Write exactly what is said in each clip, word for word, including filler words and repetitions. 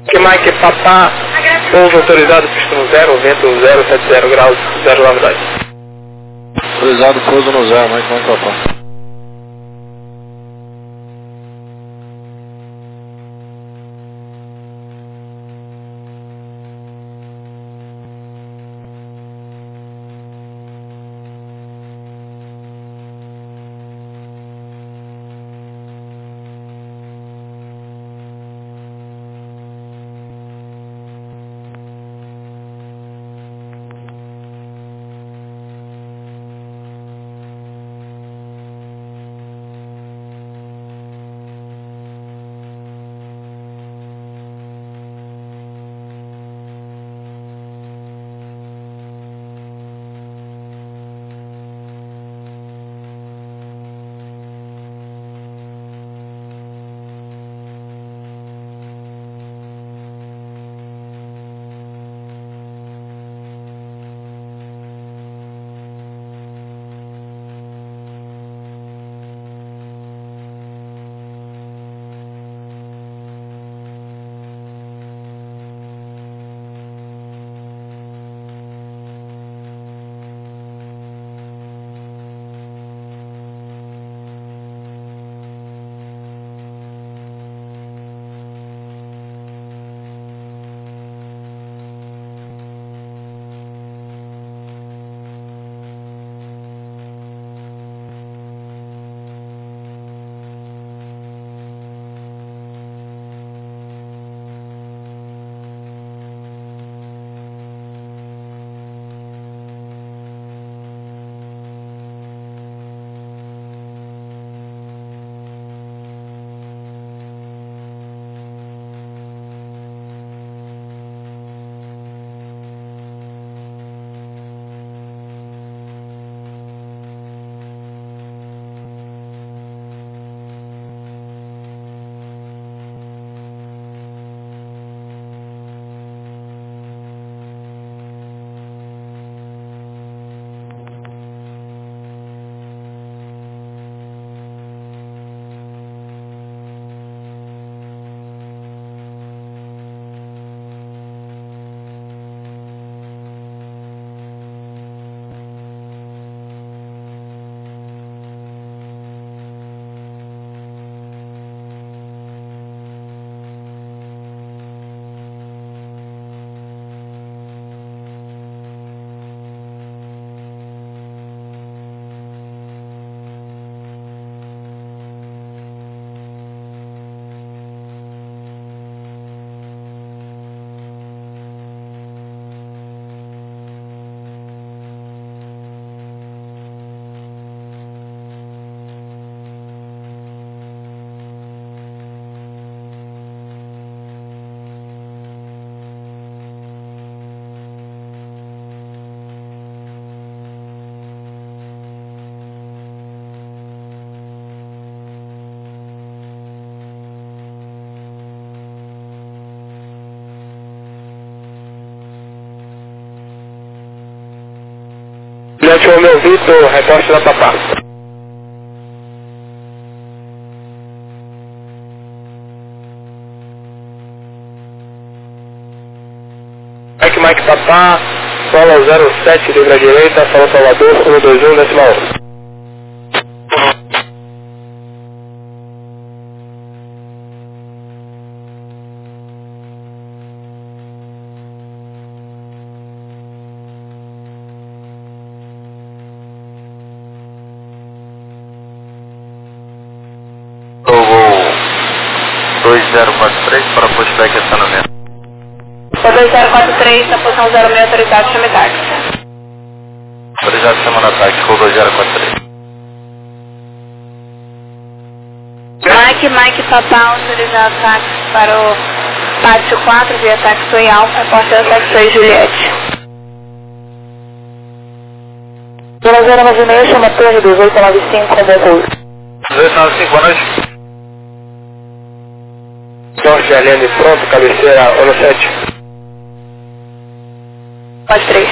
Que Mike Papá, pouso autorizado, pista no zero, vento zero sete zero graus, zero gravidade. Autorizado, pouso no zero, Mike Mike Papá. Diante o meu Vitor, reporte da Papá. Mike Mike Papá, solo zero sete, livre à direita, solo Salvador, um dois um, decimal um. dois zero quatro três para pushback estacionamento. dois zero quatro três, na posição zero seis, autorizado, chame táxi. Autorizado, chamando ataque, Rua dois zero quatro três. Mike, Mike, Papá, autorizado táxi para o Pátio quatro, via táxi Oi Alfa, repórter da táxi Oi Juliette. zero zero nove seis, chama Torre dezoito nove cinco, com bom voo. dezoito nove cinco, boa noite. Sorte de Alene pronto, cabeceira ONU sete. Pode três.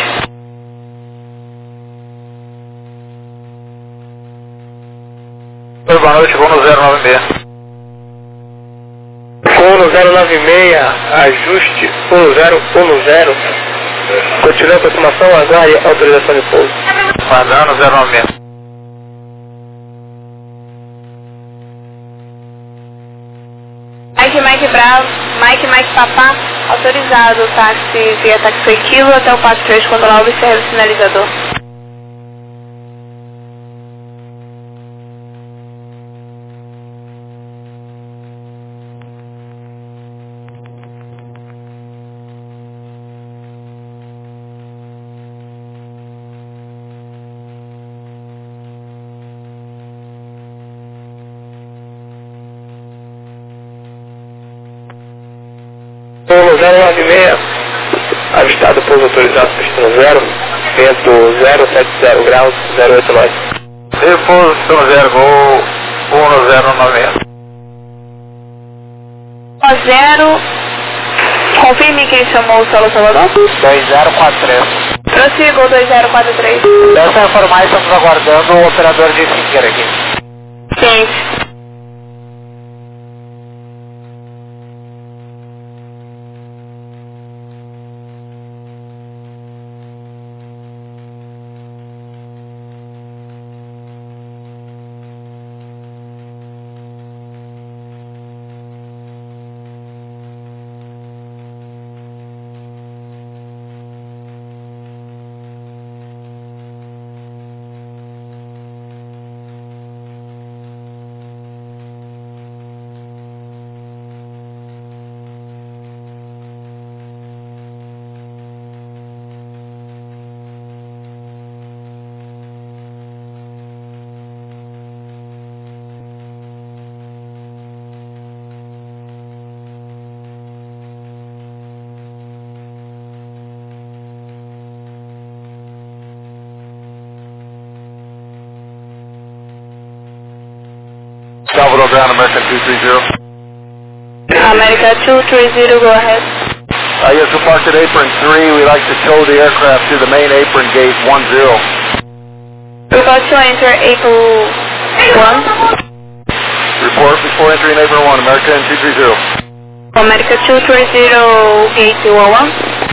Oi, boa noite, voo no zero nove seis. Voo no zero nove seis, ajuste um zero um zero. Continue a aproximação, aguarde autorização de pouso. Padrão zero nove seis. Mike Mike Bravo, Mike Mike Papá, autorizado o táxi via táxi Equilo até o Passo três, controlar o observa o sinalizador. Polo zero nove seis, avistado pouso autorizado, pistão zero, vento zero sete zero graus, zero oito nove. Repouso, pistão zero, voo um zero nove seis. zero, confirme quem chamou o Solo Salvador. dois zero quatro três. Prossiga o dois zero quatro três. Dessa informar, estamos aguardando o operador de Singer aqui. Ciente. Salvador Ground, American two three zero. America two three zero, go ahead. Uh, yes, we're parked at apron three. We'd like to tow the aircraft to the main apron gate one zero. We're about to enter April one. Report before entering apron one, American two three zero. America two three zero, gate one one.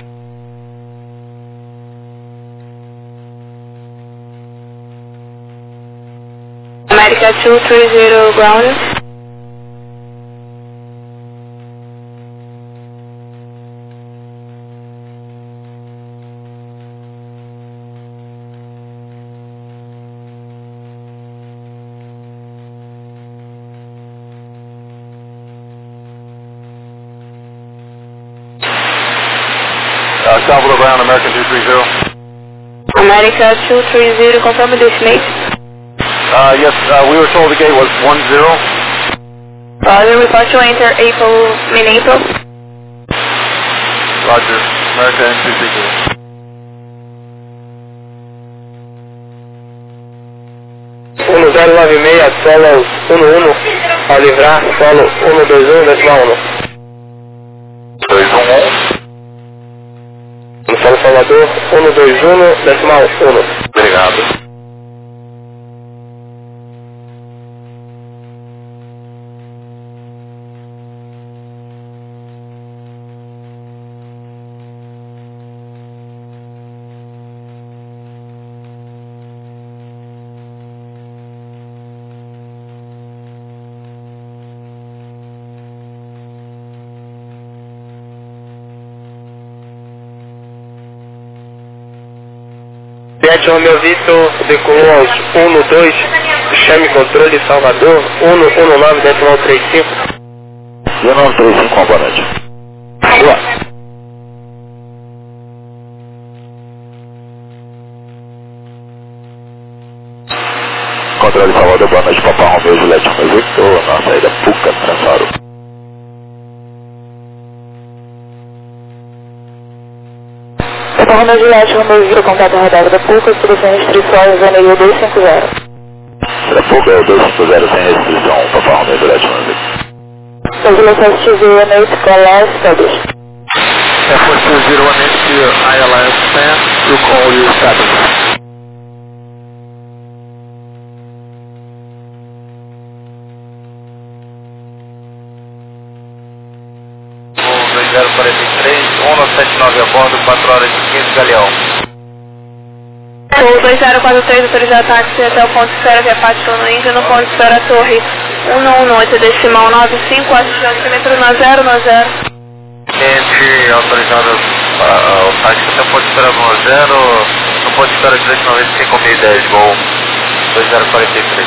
America two three zero, ground. Uh, Salvador Ground, American two three zero. America two three zero, confirm the destination. Uh, yes, uh, we were told the gate was one zero. Roger, we're about to enter April, in April. Roger, American two three zero. um zero nove seis, solo um um, ao livrar, solo um dois um, decimal um. dois um um. No Solo Salvador, um dois um, decimal um. Obrigado. Sete Romeo Vitor, decolou aos um dois, chame controle Salvador, um um nove, decimal trinta e cinco. um nove três cinco, boa noite. Boa. Controle Salvador, boa noite, Papa Romeo, Juliette Romeo Victor, na saída Puca, Transaro. Papa Romeo Juliette, Romeo Victor, contato rodada da Puca, solução restrições, Zaneio dois cinco zero. Será Puca, dois cinco zero, sem restrição, Papa Romeo, Juliette Romeo Victor. Regulação T V, Anate, Colar, Establish. F one two zero one eight to your I L S fan, to call you status. sete nove a bordo, quatro horas e quinze, Galeão. Voo dois zero quatro três, autorizado táxi até o ponto de espera, que é Pato no Índio, no ponto de espera Torre um um oito, decimal nove cinco, atingir o altímetro na zero na zero. Cliente autorizado uh, o táxi até o ponto de espera no zero, no ponto de espera duzentos e noventa e cinco mil e dez, voo dois zero quatro três.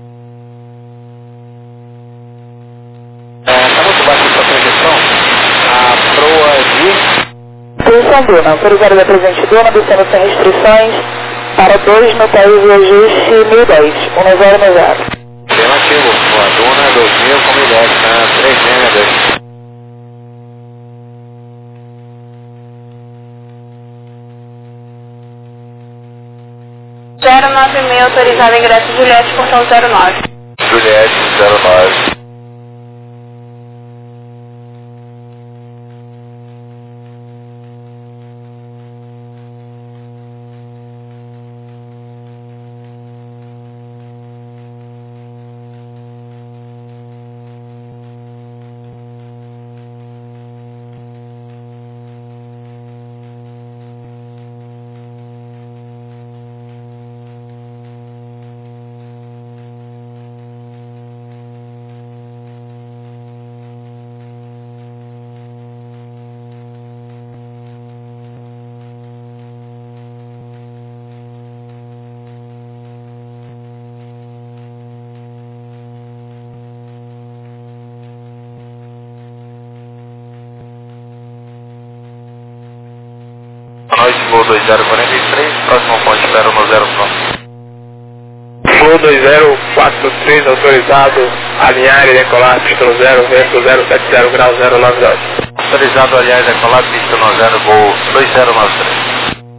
Está muito baixa a sua projeção. A proa de... Posição Duna, autorizado da presente Duna, descendo sem restrições, para dois no país de ajuste mil e dez, um zero no zero. Afirmativo, a Duna dois mil com mil e dez, tá? três meia dois. zero nove seis, autorizado ingresso Juliette, portão zero nove. Juliette zero nove. Noite, voo dois zero quatro três, próximo ponto, espero no zero pronto. Voo dois zero quatro três, autorizado, alinhar e decolar, pista no zero, vento zero sete zero, grau zero nove dois. Autorizado, aliás, decolar, pista no zero, voo dois zero nove três.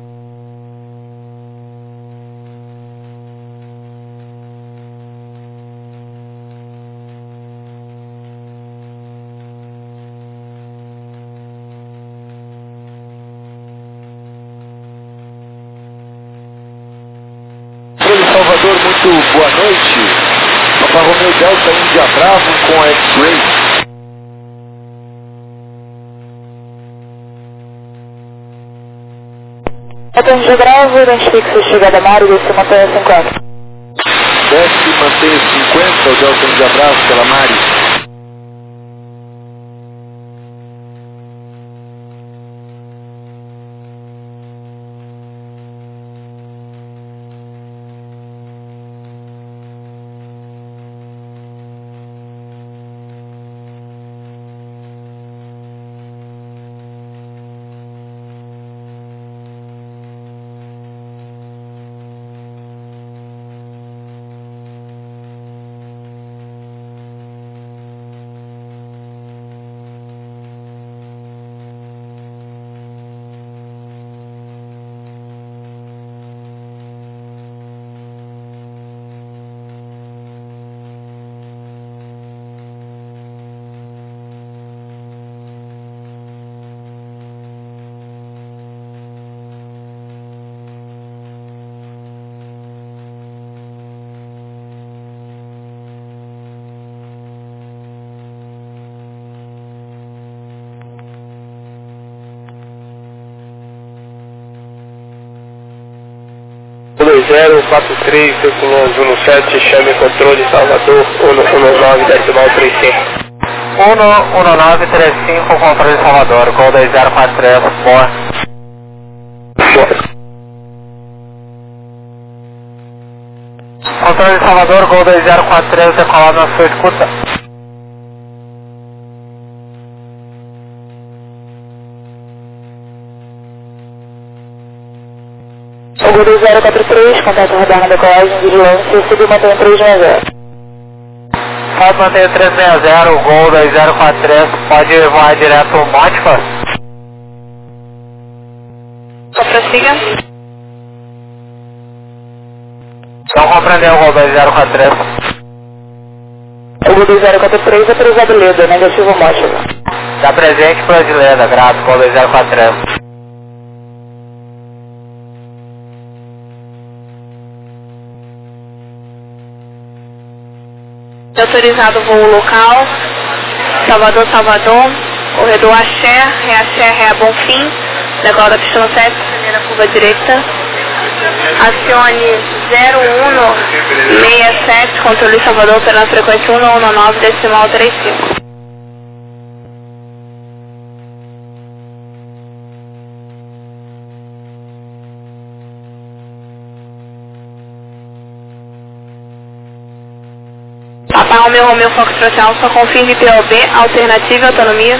Salvador, muito boa noite. Papa Romeo Delta Índia Bravo com X-Ray. Delta Índia Bravo, identifique-se chegada a Mário, desce mantenha cinquenta. Desce e mantenha cinquenta, o Delta Índia Bravo pela Mário. dois zero quatro três, circulou Juno sete, chame controle Salvador, um um nove, decimal trinta e cinco. um um nove três cinco, controle Salvador, Gol dois zero quatro três, boa. Controle Salvador, Gol dois zero quatro três, decolado na sua escuta. Gol dois zero quatro três, contato radar na decolagem, vigilância, subiu mantenha três seis zero. Pode manter três seis zero, Gol dois zero quatro três, pode voar direto ao Mótica? Só prossiga. Não compreendeu, Gol dois zero quatro três. Gol dois zero quatro três, autorizado Leda, negativo Mótica. Está presente para de Leda, grato, Gol dois zero quatro três. Autorizado voo local, Salvador, Salvador, Corredor Axé, Reaxé, Rea Bonfim, decola da pista sete, primeira curva direita. Acione zero um seis sete, controle Salvador pela frequência um um nove decimal trinta e cinco. Papa Romeu Romeu Foxtrot Alfa, confirme P O B, alternativa e autonomia.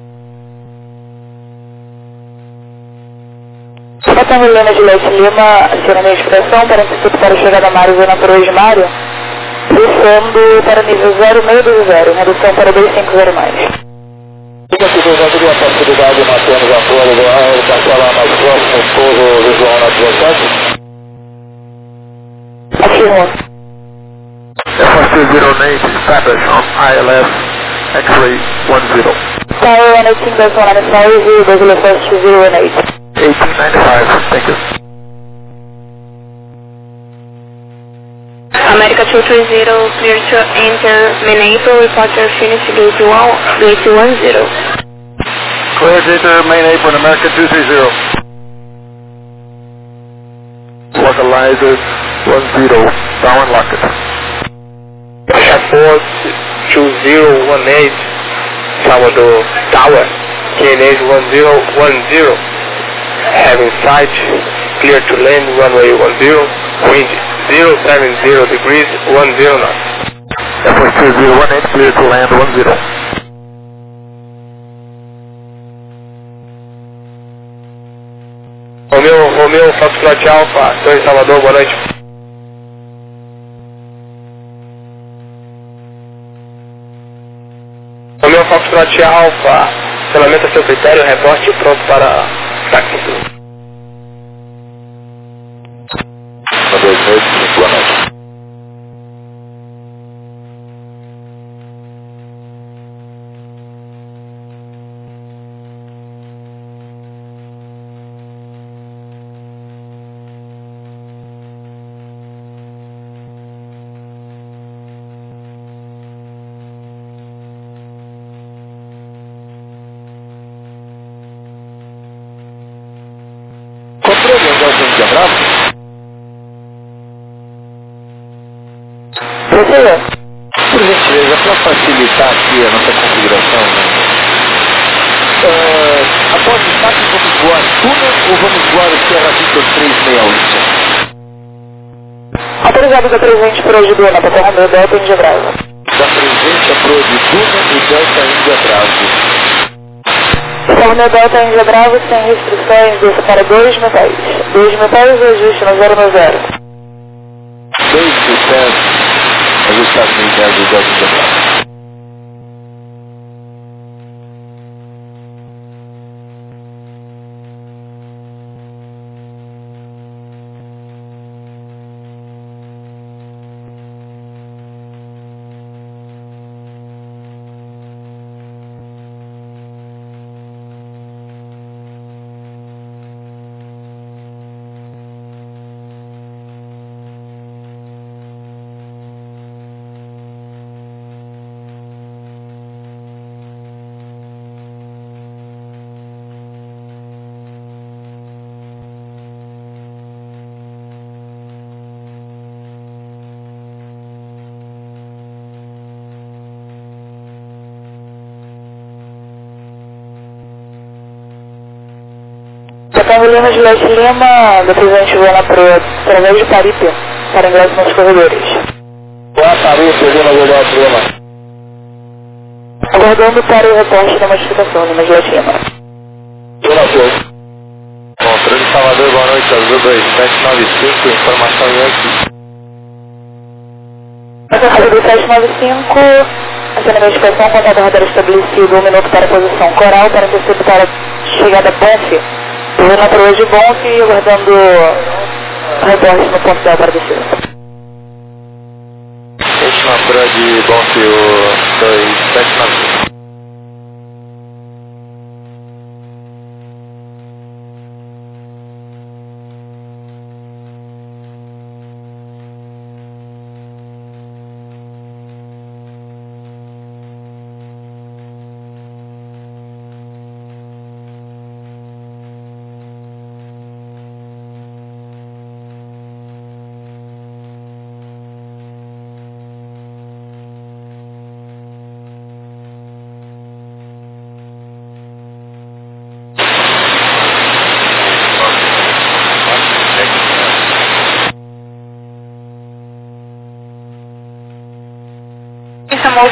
Papa Helena de Leite Lima, acionamento de expressão para antecipo para a chegada a Mário, zona para hoje Mário, descendo para nível zero seis dois zero, redução para dois cinco zero mais. Fica aqui dos dados de a possibilidade, Matheus, a tua do ar, passar lá mais próximo, pouso visual na dezessete. Afirmo. F two zero eight, establish on I L S, X-ray one zero. Tower one eighteen, that's one nine five, Brazil First two zero one eight. eighteen ninety-five, thank you. America two three zero, clear to enter main April, report your finish gate one, gate one zero. Clear to enter main apron, America two three zero. Localizer one zero, down and lock it. Airport two zero one eight, Salvador Tower, K N H one zero one zero, having sight, clear to land, runway one zero, wind zero seven zero degrees, one zero knots. Airport two zero one eight, clear to land one zero. Romeu, Romeu, Foxtrot Alpha, Torre Salvador, boa noite. Romeu, Foxtrot Alpha, acionamento a seu critério, reporte pronto para táxi. Boa noite, boa noite. Controle, André de Abraço. Professor. Por gentileza, para facilitar aqui a nossa configuração, né? uh, após o saque vamos voar túnel ou vamos voar o Sierra Victor três seis oito? Autorizado da presente por hoje do Ana, Papa Romeu, Delta Índia Bravo. Da presente a Pro de túnel e Delta Índia Bravo. Papa Romeu, Delta Índia Bravo, sem restrições, desça para dois mil pés. dois mil pés e ajuste no zero zero. dois mil pés, ajustado no inverno do Delta Índia Bravo. Papa Lima de Leite Lima, da presente Ana Pro, através de Paripe, para ingresso nos corredores. Boa Paripe, Lima de Leite Lima. Aguardando para o reporte da modificação, Lima de Leite Lima. Boa noite. Controle Salvador, boa noite, Azul dois sete nove cinco, informação Yankee. Azul sete nove cinco, acionamento de expressão, contato radar estabelecido, um minuto para a posição coral, para interceptar a chegada Bonfe. Lima Pro hoje Bonfe, aguardando o reporte no ponto zero para descer. Última Pro de Bonfio dois sete nove cinco.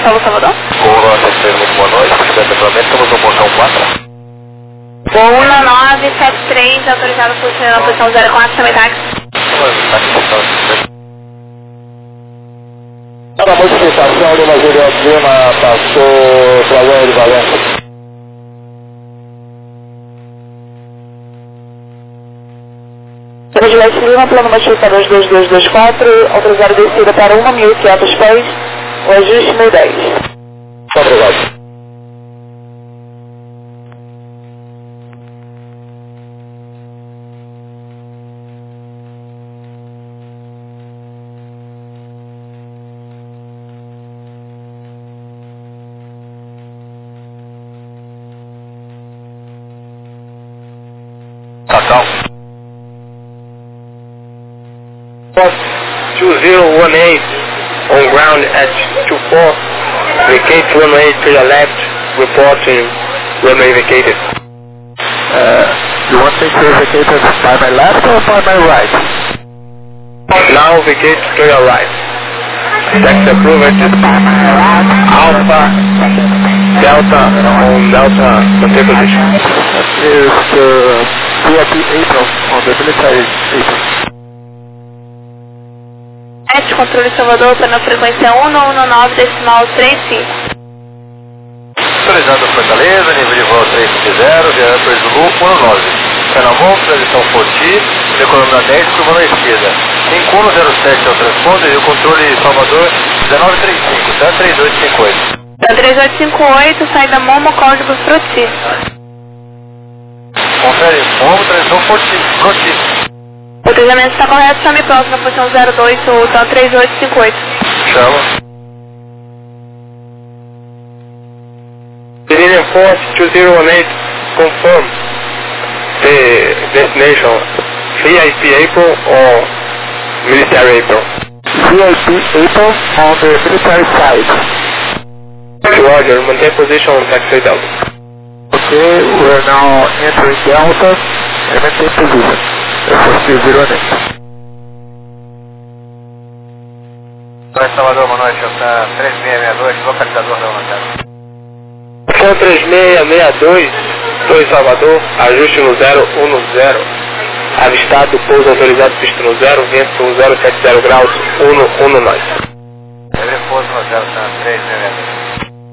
Gustavo Salvador. Gol nove três, muito boa noite. cinquenta km, estamos no portão quatro. Voo um nove sete três, autorizado por ser na posição zero quatro, também táxi. A modificação de uma Juliette Lima passou para a de Valência. Juliette Lima, plano modificador dois dois dois quatro, autorizado descida para um mil e quinhentos pés, o ajuste mil e dez. Obrigado. Cacau. two zero one eight on ground at two four, vacate runway to your left, reporting runway vacated. Uh, you want me to vacate by my left or by my right? Now vacate to your right. Taxi approved. Alpha, Delta on Delta, maintain position. That is the V I P April on the military April. Controle Salvador, para na frequência um um nove, decimal trinta e cinco. Autorizado Fortaleza, nível de voo três cinco zero, Viator Zulu um nove. Fernamon, transição Forti, decolando na dez, curva na esquerda. cinco um zero sete é o transponder e o controle Salvador dezenove trinta e cinco, tá? três oito cinco oito. Da três oito cinco oito, saída Momo, código Froti. Confere, Momo, transição Forti, Froti. O treinamento está correto, chame próximo, posição zero dois, então três oito cinco oito. Chama. Canadian Force two zero one eight, confirm the destination, V I P April or military April? V I P April on the military side. Roger, maintain position on taxi Delta. Okay, we are now entering Delta and maintain position. Force zero eight. Oi, Salvador, boa noite, está três seis seis dois, localizador da United. São três seis seis dois, dois Salvador, ajuste no zero um zero. Avistado, pouso autorizado, pista no zero, vento no zero sete zero graus, um um nove. Ele pouso no zero, está três seis seis dois.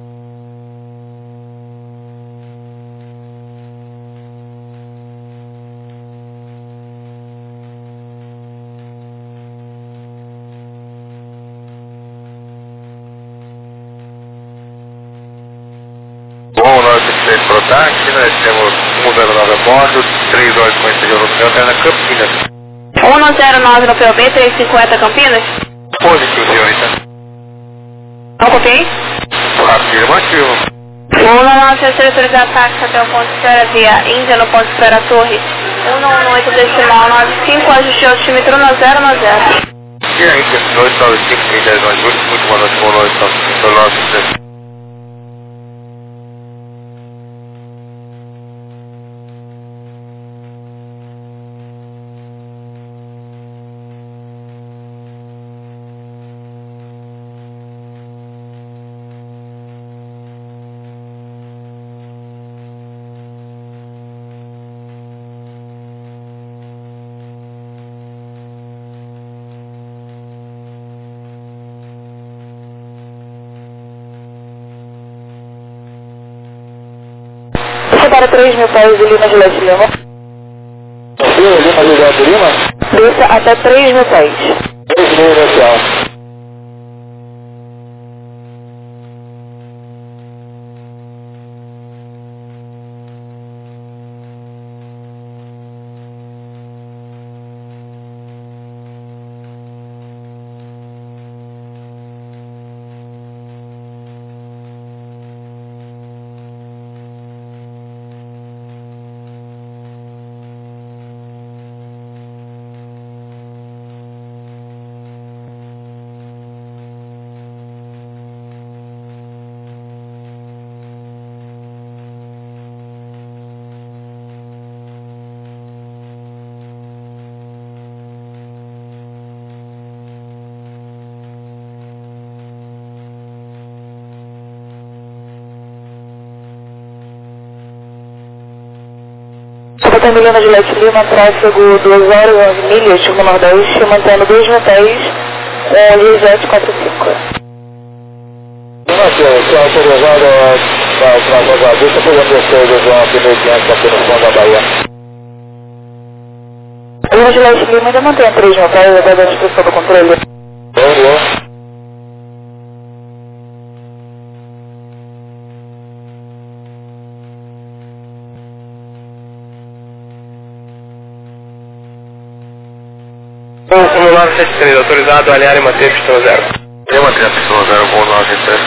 Bom, nós temos Protac, nós temos um zero nove a bordo, três horas com esse jogo no hotel na Campinas. um zero nove no P O B, três cinquenta Campinas. Positivo, senhorita. Não copiei? Afirmativo. um nove seis três autorizado táxi até o ponto de espera via Índia no ponto de espera Torre. um um oito decimal nove cinco, ajuste altímetro no zero no zero. E aí, dois nove cinco, trinta e dois, muito, muito boa noite, boa noite, no nosso Para três mil pés de Lima Juliette Lima. Lima Juliette Lima? Desça até três mil pés. três mil inicial. Capitão Emiliano Gilete Lima, tráfego duas horas, onze milhas, rumo nordeste, mantendo dois mil pés, com o Liesete quatro cinco. Aqui, o senhor autorizado para o travão da vista, por acontecer do João aqui no diante, aqui no fundo da Bahia. Emiliano Gilete Lima ainda mantém a três mil pés, aguarda a descrição do controle. Bom, bom. um nove sete três, autorizado a alinhar e manter pistão zero. E manter a pistão zero, voo nove três.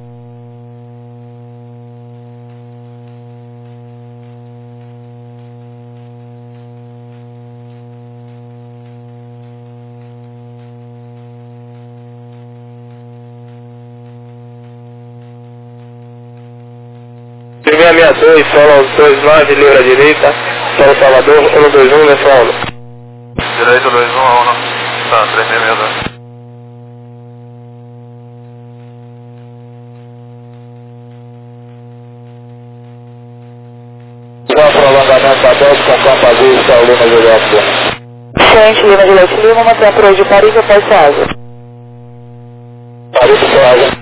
seis seis seis dois, solo dois nove, livre à direita, solo Salvador, um dois um, nessa um. Direito dois um a um, tá, três seis seis dois. Bom prolongamento da doze com campo azul, está Lima Gilete Lima. Ciente, Lima Gilete Lima, mantém a proa de Paris após Ceasa. Paris, Ceasa.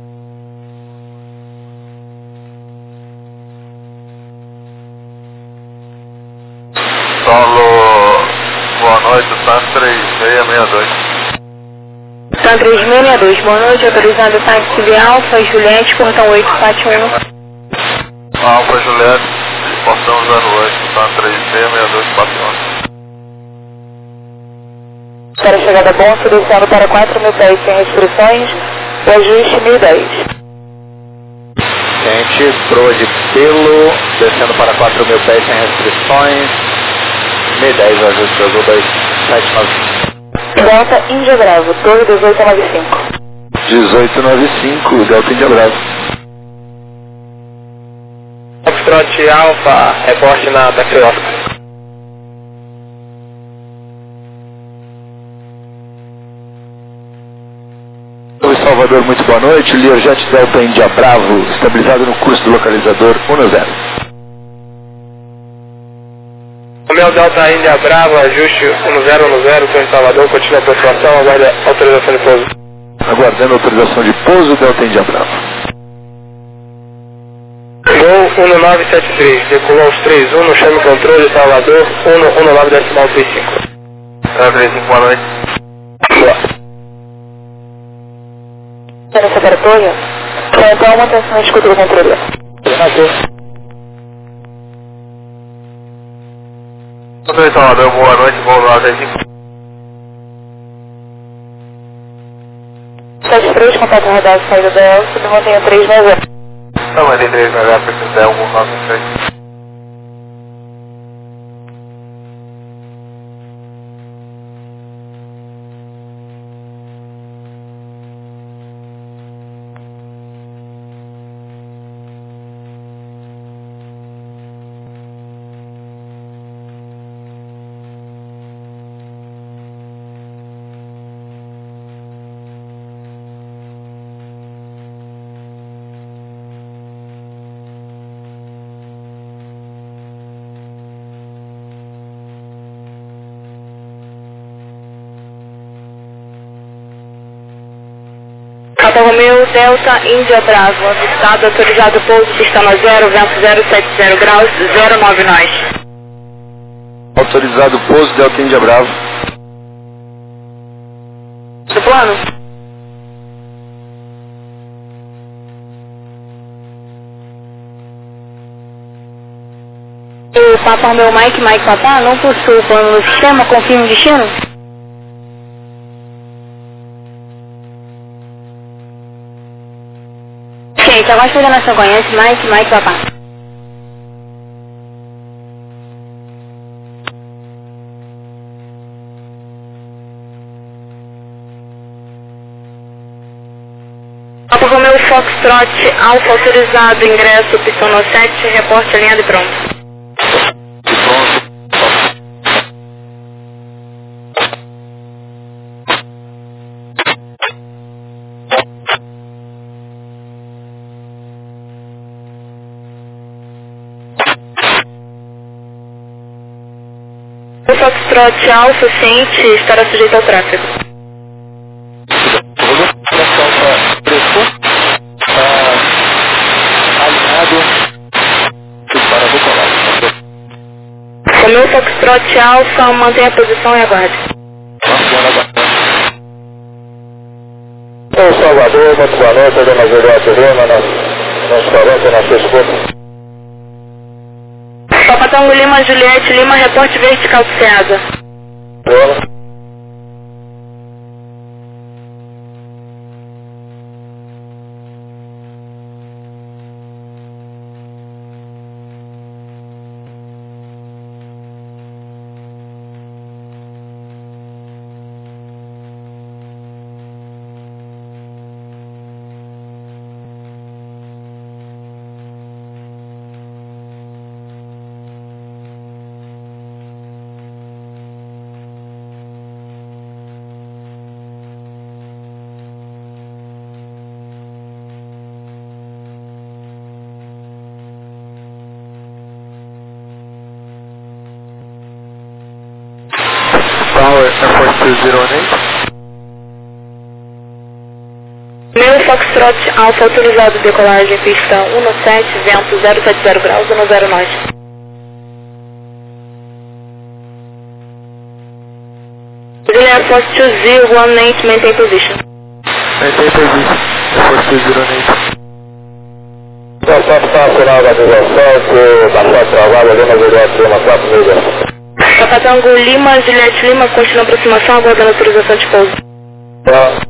Solo, boa noite, tá três seis seis dois. Tá três seis seis dois, boa noite, autorizado táxi de Alfa, Juliette, portão oito quatro um. Alfa Juliette, portão zero oito, tá três seis seis dois quatro um. Para a chegada bom, descendo para quatro mil pés sem restrições, o ajuste mil e dez. Ciente, proa de pelo, descendo para quatro mil pés sem restrições. mil e dez, ajuste azul dois sete nove. Delta Índia Bravo, torre dezoito noventa e cinco. dezoito noventa e cinco, Delta Índia Bravo. Foxtrot Alfa, reporte na taxi Oscar. Oi Salvador, muito boa noite. Learjet Delta Índia Bravo, estabilizado no curso do localizador um zero. O meu Delta Índia Bravo, ajuste um zero um zero, Torre Salvador, continua a aproximação, aguarda autorização de pouso. Aguardando autorização de pouso, Delta Índia Bravo. Gol um nove sete três, decolou os três um, no chame controle Salvador, um um nove decimal três cinco. três cinco, boa noite. Boa. Para essa torre, então uma atenção na escuta do controle. Doutor Salvador, boa noite, voo nove cinco. sete três, contato radar, saída da Elsa, me mantenha três seis zero. Não, mas tem três na gráfica, se der um nove três. Alfa Romeo, Delta, Índia Bravo, avistado, autorizado pouso, pistão zero, vento zero sete zero graus, zero nove nós. Autorizado pouso, Delta Índia Bravo. Do plano? O Papa Romeo Mike, Mike Papa, não possui plano no sistema, confirma o destino? Gente, agora a nação conhece Mike, Mike Papa. Alfa Romeo Foxtrot, Alfa autorizado, ingresso, pistão no sete, reporte alinhado e pronto. Foxtrot Alpha, ciente, estará sujeito ao tráfego. Volume de Alfa Fresco, alinhado para decolagem. Romeu Foxtrot Alpha, mantenha a posição e aguarde. Ô Salvador, muito boa noite, dona Juliette Lima, nos quarenta na sua escuta. Papa Tango Lima, Juliette Lima, reporte vertical do SEASA. Boa. Tower Air Force two zero eight. Meu Foxtrot Alpha autorizado decolagem pista um sete, vento zero sete zero graus, um zero nove. Air Force two zero one eight, maintain position. Maintain position, Air Force two zero eight. Então, está final da direção, que baixar travado ali na Juliette Lima, quatro milhas. Papa Tango Lima, Juliette Lima, continua a aproximação, aguardando autorização de pouso. Tá.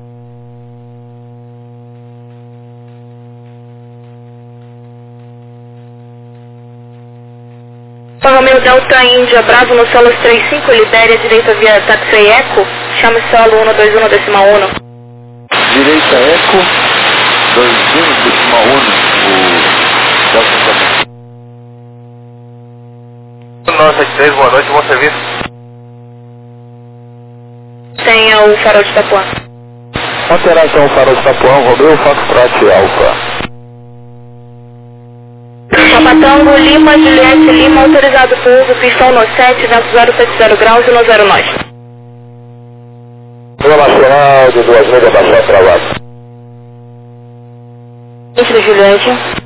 Romeu Delta Índia, Bravo no solo três cinco, libere a direita via taxi Eco, chame solo um dois um decimal um. Direita Eco, dois um decimal um, o Delta Índia. Nossa, três, boa noite, bom serviço. Tenha o farol de Itapuã. Alteração farol de Itapuã, Romeu Foxtrot Alpha. Papa Tango Lima, Juliette Lima, autorizado pouso, pista um sete, vento zero sete zero graus, um zero nove. Rua Nacional de duas milhas, baixar travado. Entre Juliette.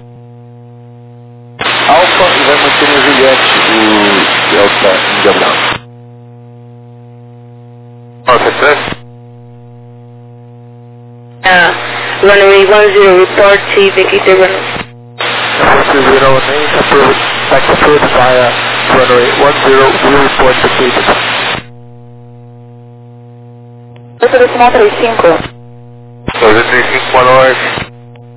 Alfa e vai manter no Juliette o Delta Índia Bravo. Nossa, três. Uh, runway one zero, report to vacate runway. two zero eight, approved, taxi approved via runway one zero, will report vacated. Delta decimal três cinco. dois três cinco, boa noite.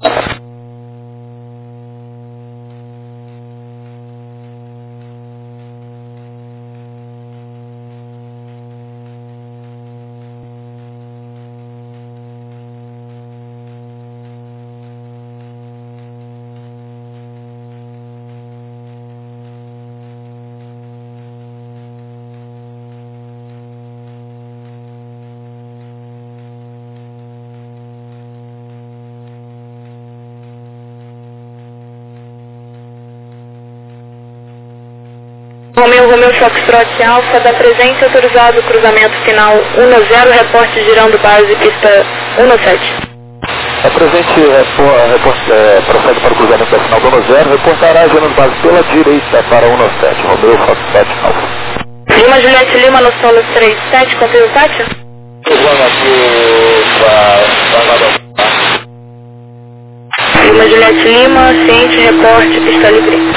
Romeu, Romeu Foxtrot Alpha, da presente autorizado cruzamento final um zero, reporte girando base pista um sete. A presente repor, repor, é, procede para o cruzamento da final do um zero, reportará girando base pela direita para um sete, Romeu Foxtrot Alpha. Lima, Juliette Lima, no solo três sete, conteúdo Pátio? Vamos aqui para Lima, Juliette Lima, ciente, reporte, pista livre.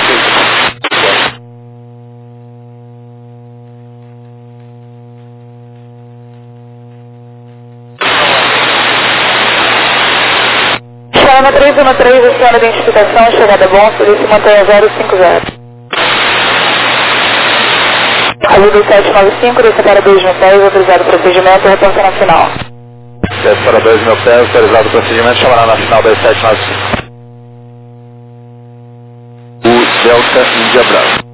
Chama três um três, o senhor identificação, chegada bom, serviço mantenha zero cinco zero. Ajuda sete nove cinco, desce para dois mil pés, autorizado procedimento, reporta na final. Desce para dois mil pés, autorizado procedimento, chamará na final das sete nove cinco. O Delta Índia Bravo.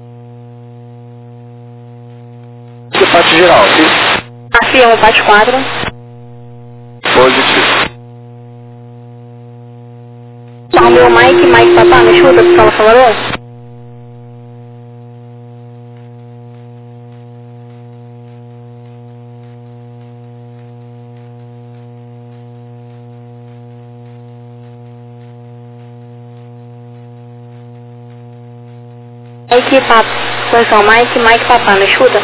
Que parte geral, ok? Afirma, Pátio quatro. Positivo. Romeu, Mike, Mike, papá, me escuta, tu fala, falou? Mike, Papa, posição Mike, Mike, Papá, me escuta?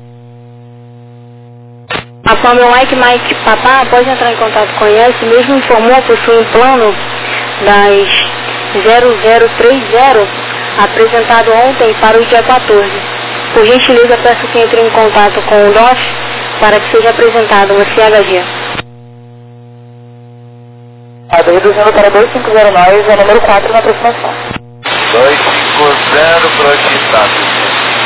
A meu Mike, Mike, Papá, pode entrar em contato com esse, mesmo informou, possui um plano das zero zero três zero apresentado ontem para o dia quatorze. Por gentileza, peço que entre em contato com o D O F para que seja apresentado uma C H G. A reduzindo para dois cinco zero nove, é o número quatro na aproximação. dois cinco zero, projetado.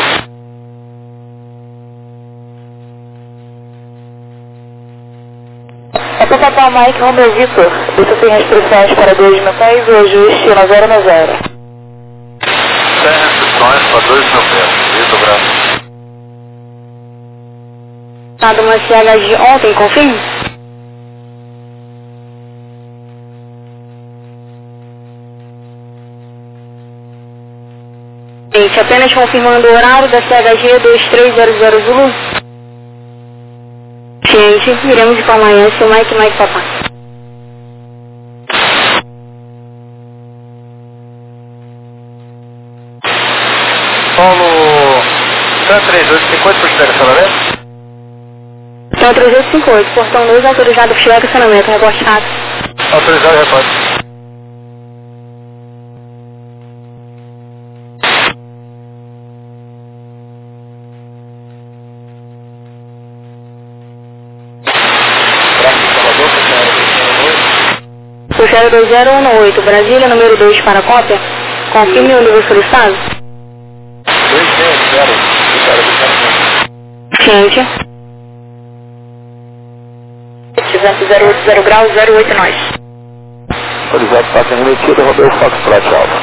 É para Papá Mike, Romeu Vitor, deixa sem restrições para dois mil pés, o ajuste na zero na zero. Sem restrições para dois mil pés, isso, braço. Dado uma C H G ontem, confirme? Gente, apenas confirmando o horário da C H G dois três zero zero Zulu. Gente, iremos de Palmaiense, Mike, Mike, Papá. Paulo, cento e trinta e oito, cinquenta por cento de estacionamento? cento e trinta e oito cinquenta e oito, portão dois, autorizado para chegar estacionamento, reporte rápido. Autorizado, reporte. zero dois zero um oito, Brasília, número dois para cópia. Confirme o nível solicitado. dois zero zero, Ciente. zero oito zero grau, zero oito nós. Autorizado para ser remetido, Romeu Foxtrot Alfa.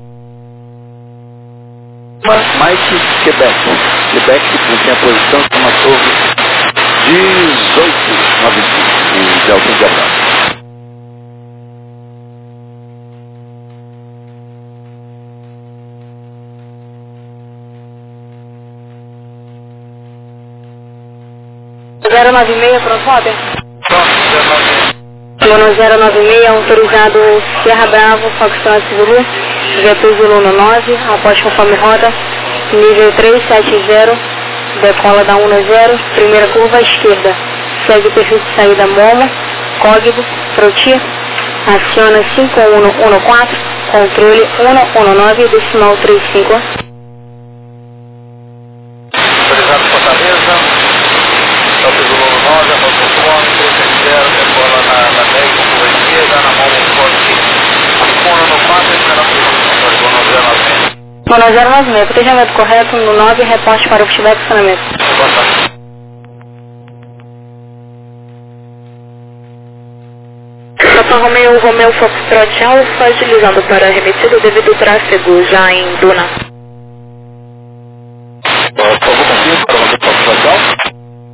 Mike, Quebec. Quebec, tem a posição de uma torre dezoito nove cinco, de Delta Indianapolis. zero nove seis, pronto, Robert? Pronto, zero nove seis, autorizado Sierra Bravo, Foxtrot Zulu, G P Zulu no nove, após conforme rota, nível três sete zero, decola da um zero, primeira curva à esquerda, segue o perfil de saída Momo, código, Froti, aciona cinco um um quatro, controle um um nove, decimal trinta e cinco. autorizado Fortaleza. Delta Zulu nove, após conforme, três sete zero, decola na, na dez, com curva esquerda, na mão do corte, cinco um um quatro, espera a posição, um zero nove seis. um zero nove seis, protejamento correto no nove, reporte para o feedback de estacionamento. Papa Romeu, Romeu Foxtrot Alfa, agilizando para remetido devido ao tráfego já em Duna. Por favor, confirme para o Romeu Foxtrot Alfa.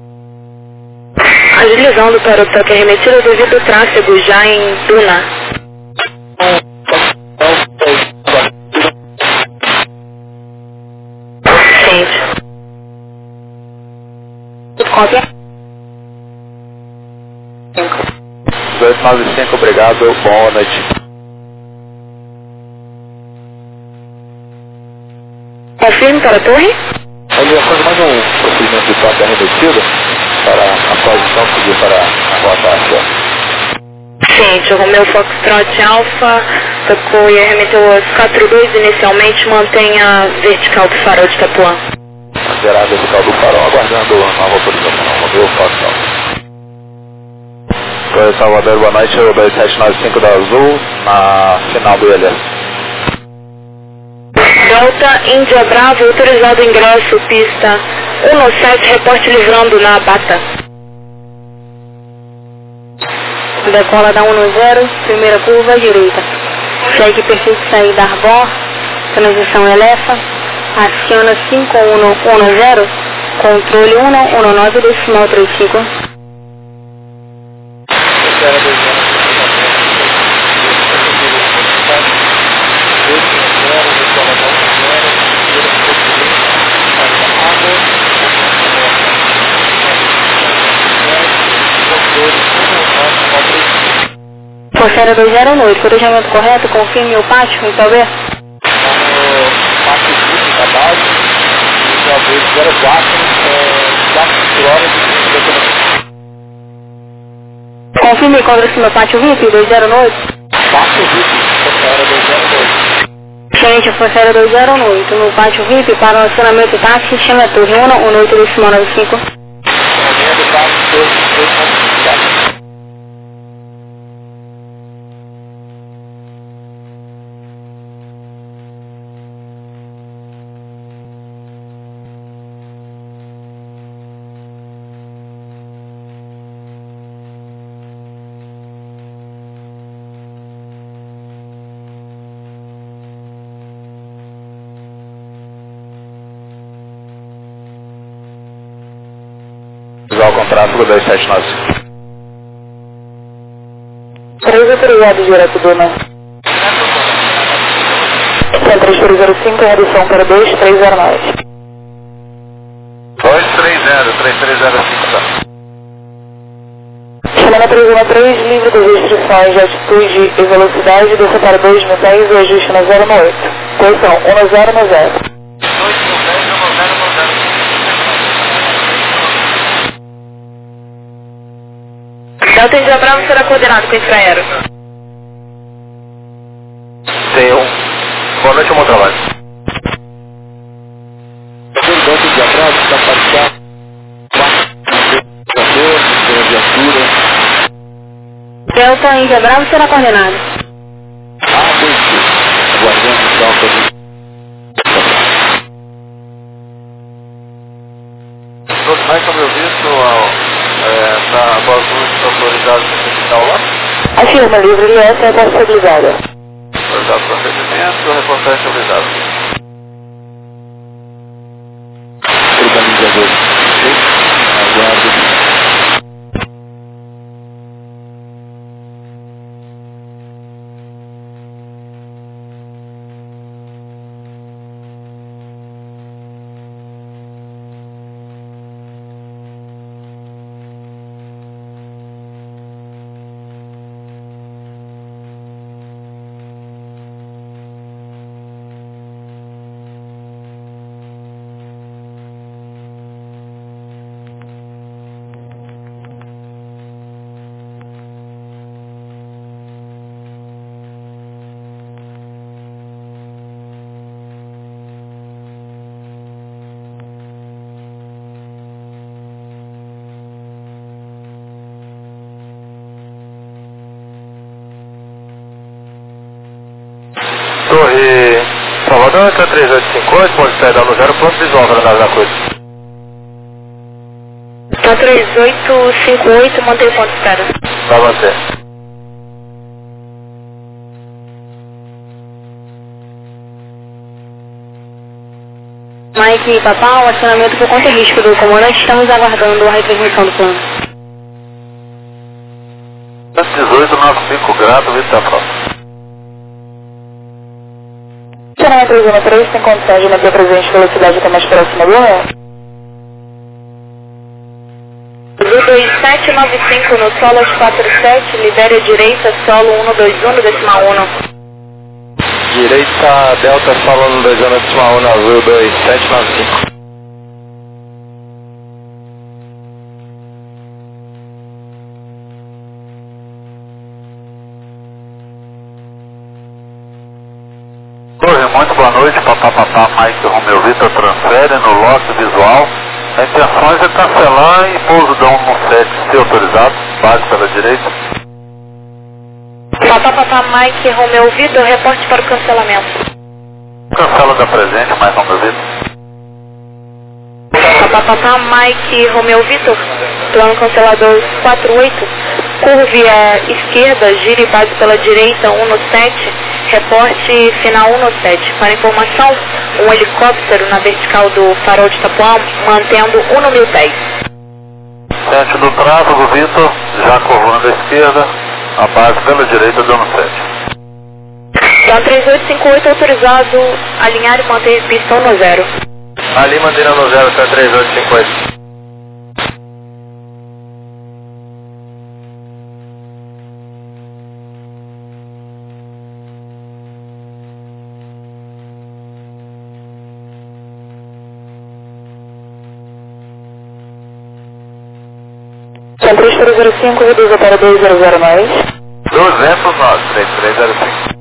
Agilizando para o toque remetido devido ao tráfego já em Duna. Gente. Cópia. dois nove cinco, obrigado, boa noite. Confirme para a torre. Olha, faz mais um procedimento de toque arremetido para a posição seguir para a rota aqui. Gente, o Romeu Foxtrot Alfa tocou e arremeteu as quatro dois inicialmente, mantenha vertical do farol de Itapuã. Zerado vertical do farol, aguardando a nova autorização. Romeu Foxtrot Alfa. Oi, Salvador, boa noite, o dois sete nove cinco da Azul, na final do I L S. Delta Índia Bravo, autorizado ingresso, pista um sete, reporte livrando na Bata. Decola da um zero, primeira curva à direita. Segue perfil de saída Arbor, transição Elefa, aciona cinco um um zero, controle um um nove, decimal trinta e cinco. Forceira dois zero oito, corrigimento correto, confirme o pátio, então ver. Pátio zero quatro, quatro horas e cinquenta minutos. Confirme qual é o meu pátio V I P, dois zero oito. Pátio V I P, Força Aérea dois zero oito. Gente, Força Aérea dois zero oito, no pátio V I P, para o acionamento táxi, chama a torre um, um oito decimal nove cinco. Linha do táxi dois dois nove cinco. Visual com tráfego dois sete nove cinco. três autorizado direto do Duna. três três zero cinco, redução para dois três zero nove. dois três zero, três três zero cinco, tá? Chamando três um três, livre das restrições de altitude e velocidade, desça para dois mil e dez e ajuste na zero oito. Posição um zero zero. Delta India Bravo será coordenado com esse aéreo. Tem um. Boa noite, bom trabalho. Delta India Bravo, está parcial. Viatura. Delta India Bravo será coordenado. Ah, bem. Aguardando então todo. Todos mais como eu visto, está a voz luz autorizada para terminar lá. Afirma, livre I S é estabilizada. Autorizado para procedimento, reportagem estabilizada. Organizador. Aguardo. Torre Salvador, entra três oito cinco oito, pode sair no zero, ponto visual para andar da coisa. Tá três oito cinco oito, mantém o ponto de espera. Vai manter. Mike Papá, o acionamento por conta e risco do comandante, estamos aguardando a retransmissão do plano. dezoito nove cinco, grato, Vitor Próximo. Chamando três um três, tem condições de manter presente velocidade até mais próxima do ar? dois sete nove cinco no solo quatro sete, libere a direita, solo um dois um, decimal um. Direita, Delta, solo um dois um, decimal um, azul dois sete nove cinco. Torre, muito boa noite, papá, papá, Mike Romeo Vitor, transfere no lote visual. A intenção é cancelar e pouso da um um sete, se autorizado, base pela direita. Papá Papá Mike Romeo Vitor, reporte para o cancelamento. Cancela da presente, mais Romeo Vitor. Papá Papá Mike Romeo Vitor, plano cancelador quatro oito, curve à esquerda, gire base pela direita um no sete, reporte final um no sete. Para informação, um helicóptero na vertical do farol de Itapuã, mantendo um no mil dez. Sete do tráfego, Vitor, já curvando à esquerda, a base pela direita do um sete. Então três oito cinco oito autorizado, alinhar e manter pistão no zero. Ali manter no zero até três oito cinco oito. Então três três zero cinco, reduza para dois zero zero mais. duzentos nove, três três zero cinco.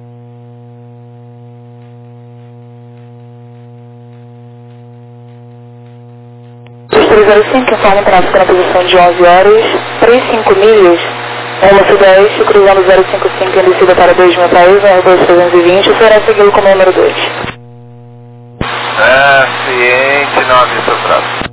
três três zero cinco, informa o tráfego na posição de onze horas, trinta e cinco milhas, velocidade oeste, cruzando zero cinco cinco em descida para dois mil país, R dois trezentos e vinte, será seguido como número dois. É, ciente, não avisa o tráfego.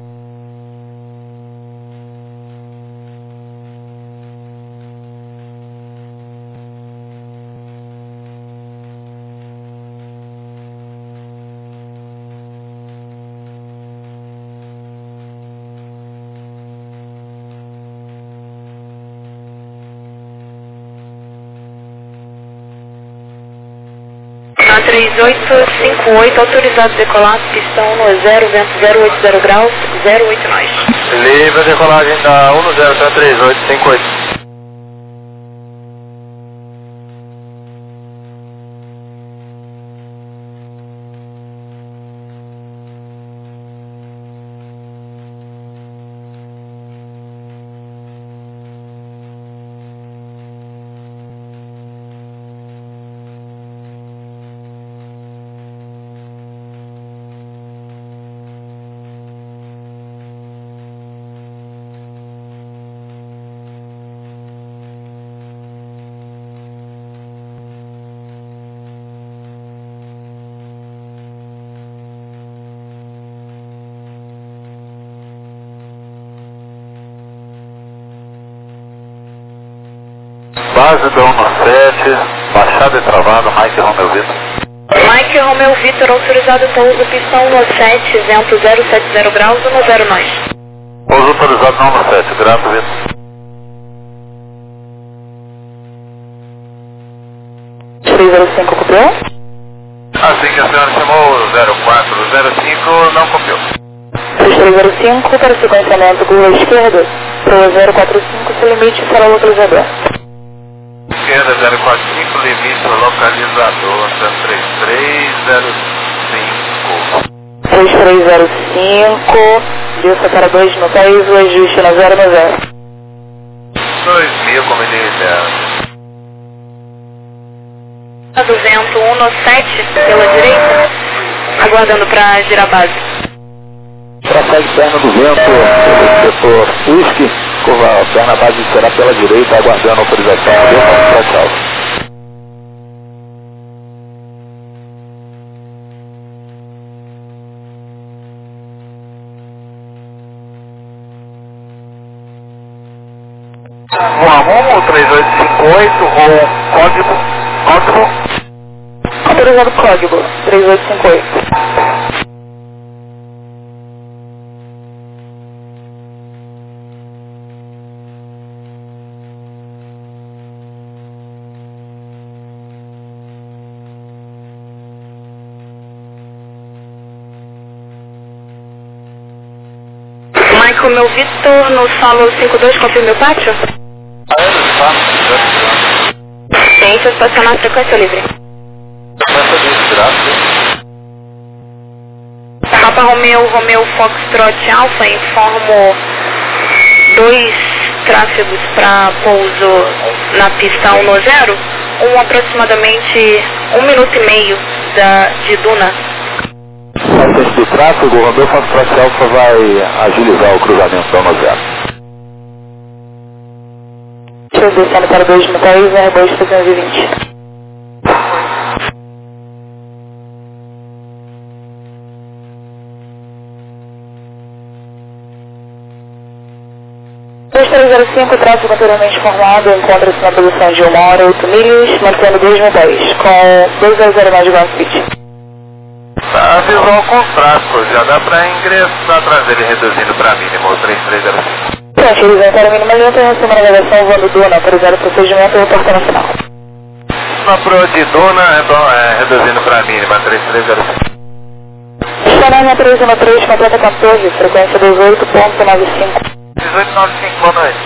Na três oito cinco oito, autorizado decolar, pistão no zero, vento zero oito zero graus, zero oito nós. Livre a decolagem da um zero para três oito cinco oito. Base do um sete, baixada e travada, Mike Romeo Vitor. Mike Romeo Vitor, autorizado pouso, pistão no sete, vento zero sete zero graus, no zero nós. Pouso autorizado no um sete, grato Vitor. três zero cinco, copiou? Assim que a senhora chamou zero quatro zero cinco, não copiou. três três zero cinco, para sequenciamento curva esquerda, para zero quatro cinco, seu limite será localizador. Esquerda zero quatro cinco, limite localizador, três três zero cinco. três três zero cinco, desça para dois mil país, o ajuste na zero no zero. dois mil, como ele reitera. Do vento um no sete, pela direita, aguardando para girar base. Traçar externa do vento, setor Whisky, curva alterna, base será pela direita, aguardando a autorização. Deu para tchau. Rumo três oito cinco oito, ou código, código. Autorizado código três oito cinco oito. Michael Meu Vitor, no solo cinco dois, confirme o pátio? Ciência, estacionar, frequência livre. Papa Romeo, Romeo Foxtrot Alpha, informo dois tráfegos para pouso na pista um no zero, um aproximadamente um minuto e meio da, de Duna. Assistente do tráfego, o Romeo Foxtrot Alpha vai agilizar o cruzamento da um zero. Descendo para dois mil país, R dois trezentos e vinte. dois três zero cinco, tráfego anteriormente formado, encontra-se na posição de uma hora e oito milhas, mantendo dois mil dez, com dois zero zero mais de ground speed. Tá visual com tráfego, já dá para ingressar atrás dele reduzindo para mínimo, três três zero cinco. Pronto, eles entraram mínima lenta e recebem a navegação voando Duna, autorizado o procedimento e reporta nacional. Na proa de Duna, é, bom, é reduzindo para mínima, três três zero cinco. Estará três um três, completa quatorze, frequência dezoito ponto noventa e cinco. dezoito noventa e cinco, boa noite.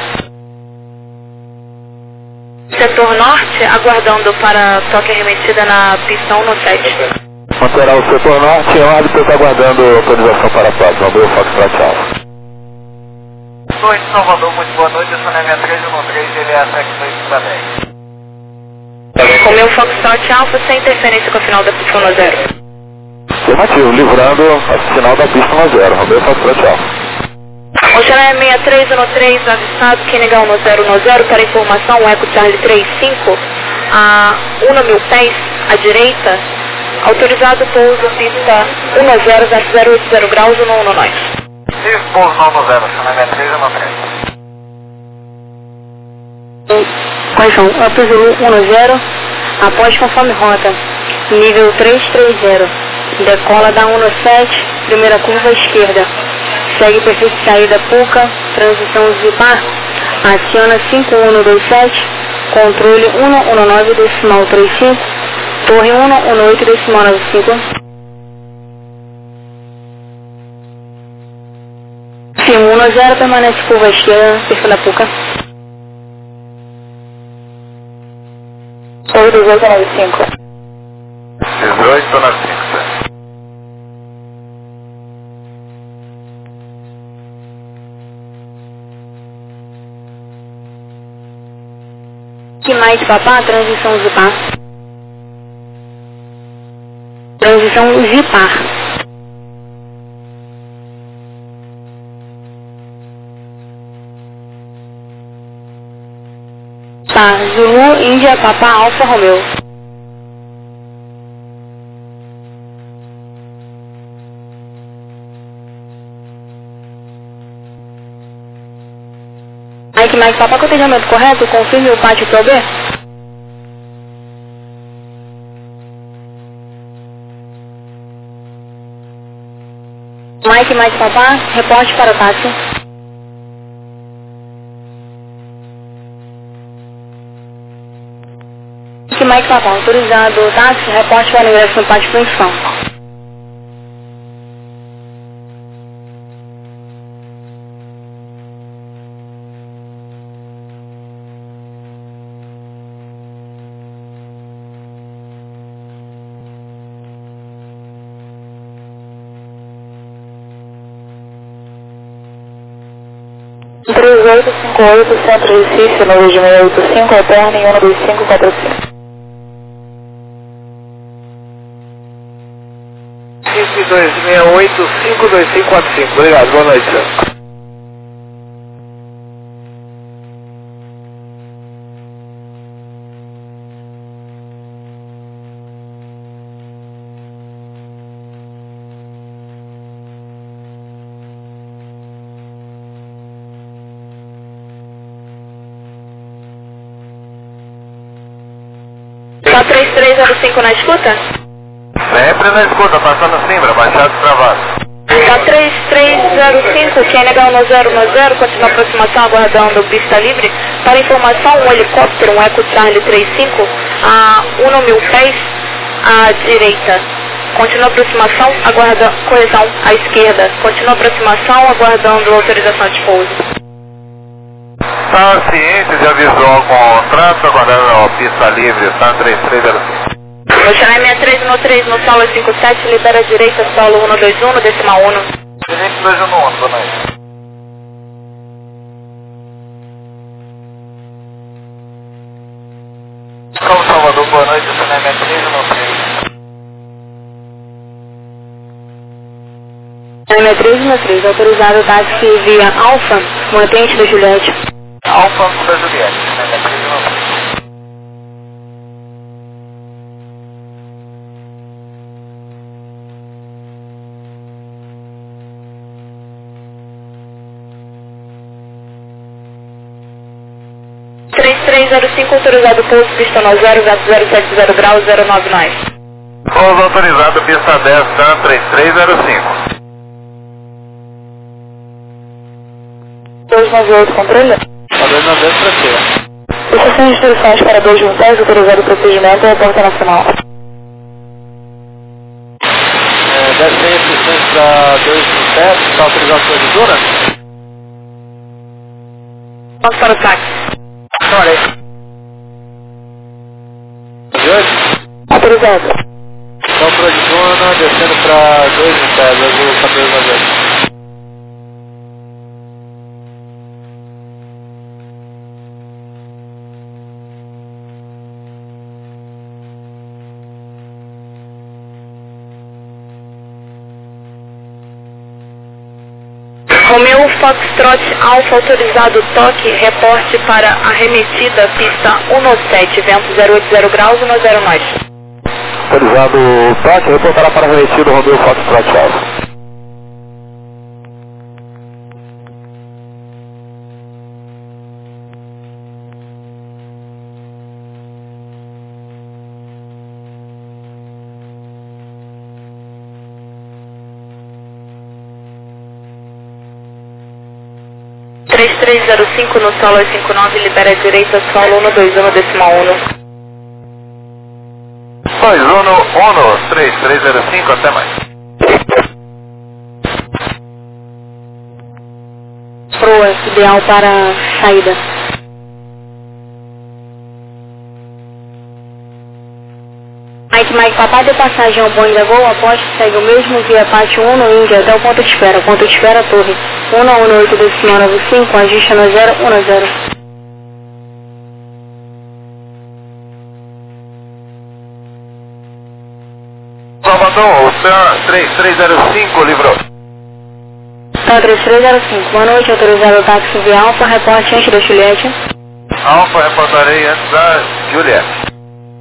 Setor norte, aguardando para toque arremetida na pista um no sete. Manterá o setor norte, o árbitro está aguardando autorização para a próxima, Romeo Foxtrot Alpha. Torre de Salvador, muito boa noite, eu sou na minha três um três, ele é a sete dois dez. Romeu Foxtrot Alpha, sem interferência com a final da pista um zero. Afirmativo, livrando a final da pista um zero, Romeu Foxtrot Alpha. Oceanária seis três um três, avistado, Kennegal um zero um zero, para informação, Eco Charlie três cinco, a um mil pés, à direita, autorizado pouso, pista um zero, zero oito zero graus, um um nós. Isso, pouso não zero, Oceanária três um três. Quais são? Up Zulu um zero, após conforme rota, nível três três zero, decola da um sete, primeira curva à esquerda, segue perfil de saída Puca, transição Zipar, aciona cinco um dois sete, controle um um nove decimal trinta e cinco, torre um um oito decimal noventa e cinco. Firma um zero, permanece curva à esquerda, perfil da Puca. Torre dezoito noventa e cinco. dezoito noventa e cinco. Que mais papá, transição Zipar. Transição Zipar. Tá, Zulu, Índia, Papá, Alfa, Romeu. Mike, Mike, Papá, cotejamento correto? Confirme o pátio P O B. Mike, Mike, Papá, reporte para o táxi. Mike, Mike, Papá, autorizado o táxi, reporte para o ingresso no pátio principal. três oito cinco oito, Centro Recife, no seis oito cinco, alterna em um dois cinco quatro cinco. cinco dois seis oito, cinco dois cinco quatro cinco. Obrigado, boa noite, senhor. Tá três três zero cinco na escuta? Sempre na escuta, passando Simbra, baixado travado. Tá três três zero cinco, que é legal no zero no zero, continua a aproximação aguardando pista livre. Para informação, um helicóptero, um Eco Charlie três cinco, a um mil pés à direita. Continua a aproximação, aguarda correção à esquerda. Continua a aproximação, aguardando autorização de pouso. Tá ciente, já avisou com o trânsito, aguardando a pista livre, tá três três zero cinco. Oceanária seis três um três no solo cinco sete, libera a direita, solo um dois um, decimal um. Direito dois um um, boa noite. Como Salvador, boa noite, Oceanária seis três um três. Oceanária três um três, autorizado o táxi via Alfa, mantente da Juliette. Alfa da Juliette, Oceanária três um três. três três zero cinco, autorizado pouso, pista no zero, zero sete zero graus, zero nove nós. Pouso autorizado, pista dez, tá três três zero cinco. dois nove oito, controle. Tá dois nove oito para cima. Estação de instruções para dois um dez, autorizado o procedimento é a porta nacional. É, deve ter instruções para dois um sete, está autorizado a corredora? Vamos para o táxi. Olha aí. Autorizado. Então, por Adjuna, descendo para dois um sete, azul quatorze nove oito. Romeu Foxtrot Alfa autorizado toque, reporte para arremetida, pista um sete, vento zero oito zero graus, um zero nós. Autorizado toque, reportará para arremetido Romeu Foxtrot Alfa. três três zero cinco no solo cinco nove, libera a direita, solo um dois um, decimal um. dois um um, três três zero cinco, até mais. Proa, ideal para saída. Mike Mike Papai de passagem ao Boeing da Gol, após segue o mesmo via Pátio um no Índia até o ponto de espera, ponto de espera torre um um oito decimal nove cinco, ajuste no zero um zero. Salvador, o senhor três três zero cinco livrou. Tá, três três zero cinco, boa noite, autorizado o táxi via Alfa, reporte antes da Juliette. Alfa, reportarei antes da Juliette.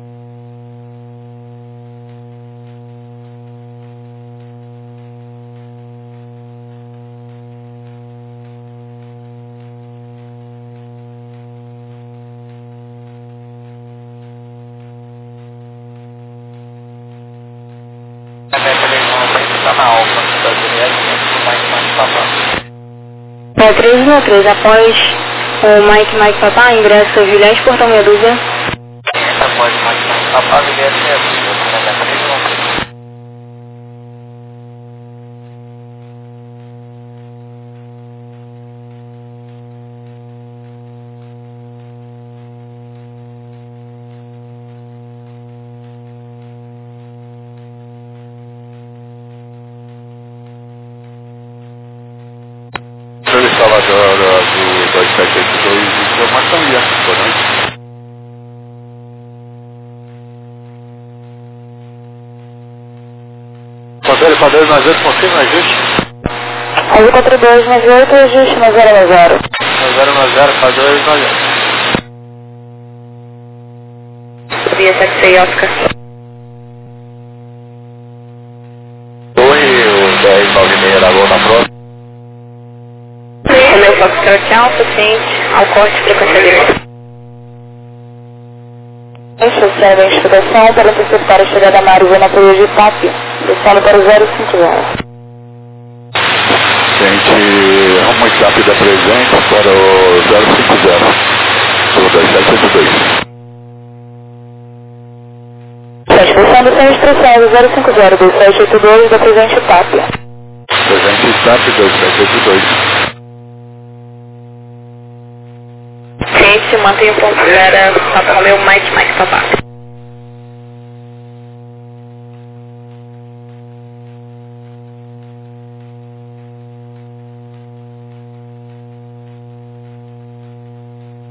É três um três, após o Mike Mike Papá, ingresso Juliette, portão meia dúzia. Após o Mike Mike Papá, ingresso meia dúzia. Salvador do dois sete oito dois, informação via, boa noite. Padrão para dois nove oito, confirma ajuste. Azul quatro dois nove oito, ajuste no zero nove zero. zero nove zero para dois nove oito. Via sete seis Oscar. Oi, o dez nove seis da Gol na próxima. Romeu Foxtrot Alfa, ciente, ao corte, frequência direita. Instrução de inspeção para interceptar a chegada na área na Praia de Itápia, descendo para o zero cinco zero. Gente, rumo WhatsApp da presença para o zero cinco zero, pelo dois sete oito dois. Satisfação do sem instrução do zero cinco zero, dois sete oito dois, da presente Itápia. Presente Itápia, dois sete oito dois. Ciente, se mantém o ponto zero, Papa Romeu Mike Mike Papá.